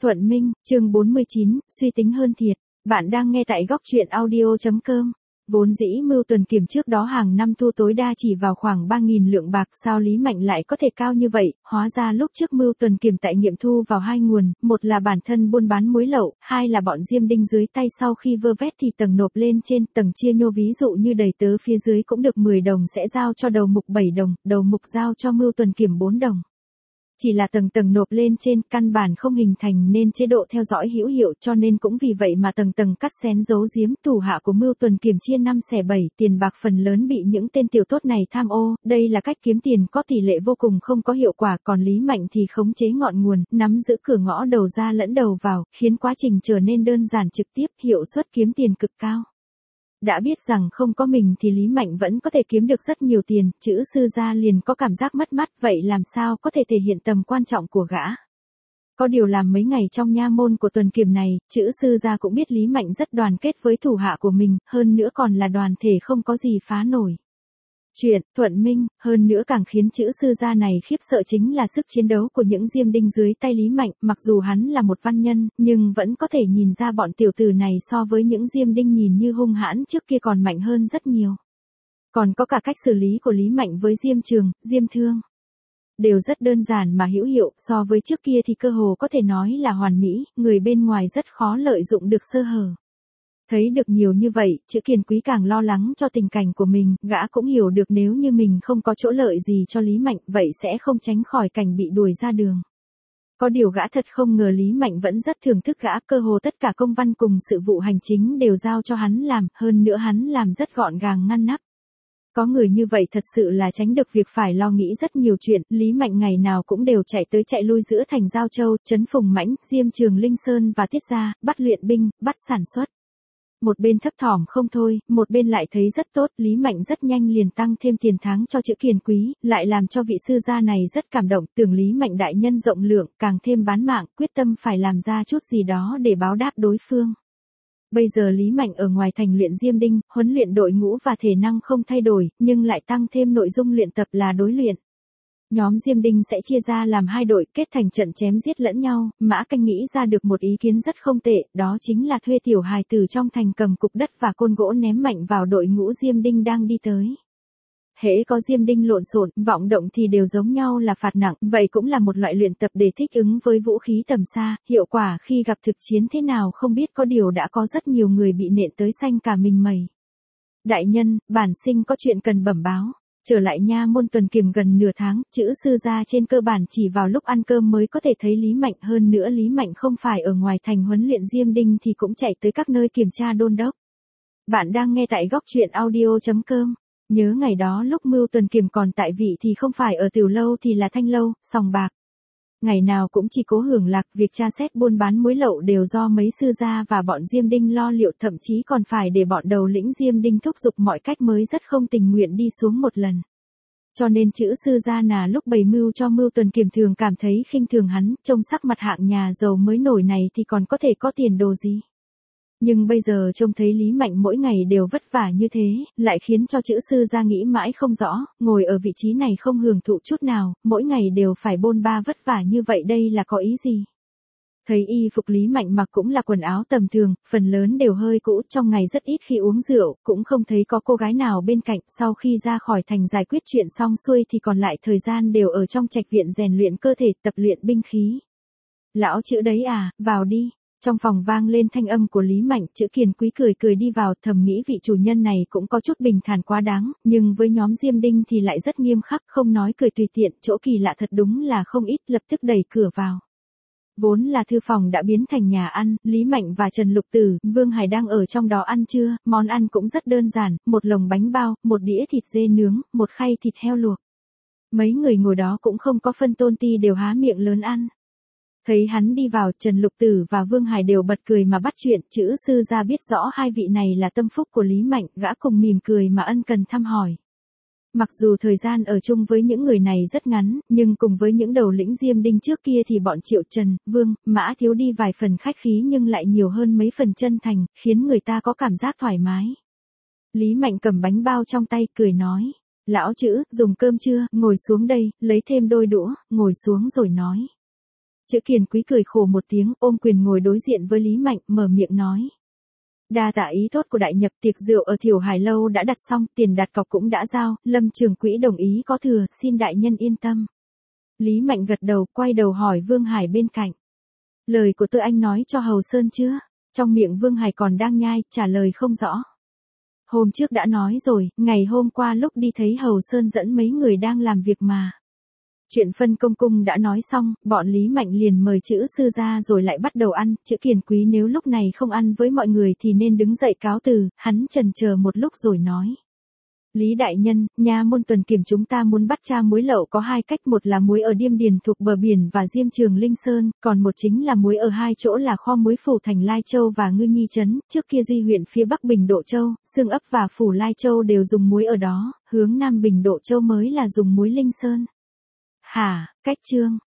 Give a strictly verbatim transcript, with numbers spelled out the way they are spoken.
Thuận Minh, chương bốn mươi chín, suy tính hơn thiệt. Bạn đang nghe tại góc truyện audio chấm com. Vốn dĩ Mưu Tuần Kiểm trước đó hàng năm thu tối đa chỉ vào khoảng ba nghìn lượng bạc, sao Lý Mạnh lại có thể cao như vậy? Hóa ra lúc trước Mưu Tuần Kiểm tại nghiệm thu vào hai nguồn, một là bản thân buôn bán muối lậu, hai là bọn diêm đinh dưới tay sau khi vơ vét thì tầng nộp lên trên, tầng chia nhô, ví dụ như đầy tớ phía dưới cũng được mười đồng sẽ giao cho đầu mục bảy đồng, đầu mục giao cho Mưu Tuần Kiểm bốn đồng. Chỉ là tầng tầng nộp lên trên, căn bản không hình thành nên chế độ theo dõi hữu hiệu, cho nên cũng vì vậy mà tầng tầng cắt xén giấu giếm. Thủ hạ của Mưu Tuần Kiểm chia năm xẻ bảy, tiền bạc phần lớn bị những tên tiểu tốt này tham ô, đây là cách kiếm tiền có tỷ lệ vô cùng không có hiệu quả, còn Lý Mạnh thì khống chế ngọn nguồn, nắm giữ cửa ngõ đầu ra lẫn đầu vào, khiến quá trình trở nên đơn giản trực tiếp, hiệu suất kiếm tiền cực cao. Đã biết rằng không có mình thì Lý Mạnh vẫn có thể kiếm được rất nhiều tiền, chữ sư gia liền có cảm giác mất mát, vậy làm sao có thể thể hiện tầm quan trọng của gã. Có điều làm mấy ngày trong nha môn của Tuần Kiểm này, chữ sư gia cũng biết Lý Mạnh rất đoàn kết với thủ hạ của mình, hơn nữa còn là đoàn thể không có gì phá nổi. Chuyện Thuận Minh, hơn nữa càng khiến chữ sư gia này khiếp sợ chính là sức chiến đấu của những diêm đinh dưới tay Lý Mạnh, mặc dù hắn là một văn nhân, nhưng vẫn có thể nhìn ra bọn tiểu tử này so với những diêm đinh nhìn như hung hãn trước kia còn mạnh hơn rất nhiều. Còn có cả cách xử lý của Lý Mạnh với diêm trường, diêm thương. Đều rất đơn giản mà hữu hiệu, so với trước kia thì cơ hồ có thể nói là hoàn mỹ, người bên ngoài rất khó lợi dụng được sơ hở. Thấy được nhiều như vậy, chữ Kiền Quý càng lo lắng cho tình cảnh của mình, gã cũng hiểu được nếu như mình không có chỗ lợi gì cho Lý Mạnh, vậy sẽ không tránh khỏi cảnh bị đuổi ra đường. Có điều gã thật không ngờ Lý Mạnh vẫn rất thưởng thức gã, cơ hồ tất cả công văn cùng sự vụ hành chính đều giao cho hắn làm, hơn nữa hắn làm rất gọn gàng ngăn nắp. Có người như vậy thật sự là tránh được việc phải lo nghĩ rất nhiều chuyện, Lý Mạnh ngày nào cũng đều chạy tới chạy lui giữa thành Giao Châu, Trấn Phùng Mãnh, Diêm Trường, Linh Sơn và Tiết Gia, bắt luyện binh, bắt sản xuất. Một bên thấp thỏm không thôi, một bên lại thấy rất tốt, Lý Mạnh rất nhanh liền tăng thêm tiền tháng cho chữ Kiền Quý, lại làm cho vị sư gia này rất cảm động, tưởng Lý Mạnh đại nhân rộng lượng, càng thêm bán mạng, quyết tâm phải làm ra chút gì đó để báo đáp đối phương. Bây giờ Lý Mạnh ở ngoài thành luyện diêm đinh, huấn luyện đội ngũ và thể năng không thay đổi, nhưng lại tăng thêm nội dung luyện tập là đối luyện. Nhóm diêm đinh sẽ chia ra làm hai đội, kết thành trận chém giết lẫn nhau. Mã Canh nghĩ ra được một ý kiến rất không tệ, đó chính là thuê tiểu hài tử trong thành cầm cục đất và côn gỗ ném mạnh vào đội ngũ diêm đinh đang đi tới. Hễ có diêm đinh lộn xộn, vọng động thì đều giống nhau là phạt nặng, vậy cũng là một loại luyện tập để thích ứng với vũ khí tầm xa, hiệu quả khi gặp thực chiến thế nào không biết, có điều đã có rất nhiều người bị nện tới xanh cả mình mẩy. Đại nhân, bản sinh có chuyện cần bẩm báo. Trở lại nha môn Tuần Kiểm gần nửa tháng, chữ sư gia trên cơ bản chỉ vào lúc ăn cơm mới có thể thấy Lý Mạnh, hơn nữa Lý Mạnh không phải ở ngoài thành huấn luyện diêm đinh thì cũng chạy tới các nơi kiểm tra đôn đốc. Bạn đang nghe tại góc truyện audio chấm com. Nhớ ngày đó lúc Mưu Tuần Kiểm còn tại vị thì không phải ở Tiểu Lâu thì là Thanh Lâu, sòng bạc. Ngày nào cũng chỉ cố hưởng lạc, việc tra xét buôn bán muối lậu đều do mấy sư gia và bọn diêm đinh lo liệu, thậm chí còn phải để bọn đầu lĩnh diêm đinh thúc giục mọi cách mới rất không tình nguyện đi xuống một lần. Cho nên chữ sư gia nà lúc bày mưu cho Mưu Tuần Kiểm thường cảm thấy khinh thường hắn, trông sắc mặt hạng nhà giàu mới nổi này thì còn có thể có tiền đồ gì. Nhưng bây giờ trông thấy Lý Mạnh mỗi ngày đều vất vả như thế, lại khiến cho chữ sư gia nghĩ mãi không rõ, ngồi ở vị trí này không hưởng thụ chút nào, mỗi ngày đều phải bôn ba vất vả như vậy đây là có ý gì. Thấy y phục Lý Mạnh mặc cũng là quần áo tầm thường, phần lớn đều hơi cũ, trong ngày rất ít khi uống rượu, cũng không thấy có cô gái nào bên cạnh, sau khi ra khỏi thành giải quyết chuyện xong xuôi thì còn lại thời gian đều ở trong trạch viện rèn luyện cơ thể, tập luyện binh khí. Lão chữ đấy à, vào đi. Trong phòng vang lên thanh âm của Lý Mạnh, chữ Kiền Quý cười cười đi vào, thầm nghĩ vị chủ nhân này cũng có chút bình thản quá đáng, nhưng với nhóm diêm đinh thì lại rất nghiêm khắc, không nói cười tùy tiện, chỗ kỳ lạ thật đúng là không ít, lập tức đẩy cửa vào. Vốn là thư phòng đã biến thành nhà ăn, Lý Mạnh và Trần Lục Tử, Vương Hải đang ở trong đó ăn trưa, món ăn cũng rất đơn giản, một lồng bánh bao, một đĩa thịt dê nướng, một khay thịt heo luộc. Mấy người ngồi đó cũng không có phân tôn ti đều há miệng lớn ăn. Thấy hắn đi vào, Trần Lục Tử và Vương Hải đều bật cười mà bắt chuyện, chữ sư gia biết rõ hai vị này là tâm phúc của Lý Mạnh, gã cùng mỉm cười mà ân cần thăm hỏi. Mặc dù thời gian ở chung với những người này rất ngắn, nhưng cùng với những đầu lĩnh diêm đinh trước kia thì bọn Triệu, Trần, Vương, Mã thiếu đi vài phần khách khí nhưng lại nhiều hơn mấy phần chân thành, khiến người ta có cảm giác thoải mái. Lý Mạnh cầm bánh bao trong tay, cười nói. Lão chữ, dùng cơm chưa, ngồi xuống đây, lấy thêm đôi đũa, ngồi xuống rồi nói. Chữ Kiền Quý cười khổ một tiếng, ôm quyền ngồi đối diện với Lý Mạnh, mở miệng nói. Đa tạ ý tốt của đại nhập, tiệc rượu ở Thiểu Hải Lâu đã đặt xong, tiền đặt cọc cũng đã giao, Lâm trưởng quỹ đồng ý có thừa, xin đại nhân yên tâm. Lý Mạnh gật đầu, quay đầu hỏi Vương Hải bên cạnh. Lời của tôi anh nói cho Hầu Sơn chưa? Trong miệng Vương Hải còn đang nhai, trả lời không rõ. Hôm trước đã nói rồi, ngày hôm qua lúc đi thấy Hầu Sơn dẫn mấy người đang làm việc mà. Chuyện phân công cung đã nói xong, bọn Lý Mạnh liền mời Chữ sư ra rồi lại bắt đầu ăn. Chữ Kiền Quý nếu lúc này không ăn với mọi người thì nên đứng dậy cáo từ, hắn chần chờ một lúc rồi nói. Lý đại nhân, nha môn tuần kiểm chúng ta muốn bắt tra muối lậu có hai cách, một là muối ở Điêm Điền thuộc bờ biển và Diêm Trường Linh Sơn, còn một chính là muối ở hai chỗ là kho muối Phủ Thành Lai Châu và Ngư Nhi Trấn, trước kia Duy huyện phía Bắc Bình Độ Châu, Xương Ấp và Phủ Lai Châu đều dùng muối ở đó, hướng Nam Bình Độ Châu mới là dùng muối Linh Sơn. Hả, cách chương.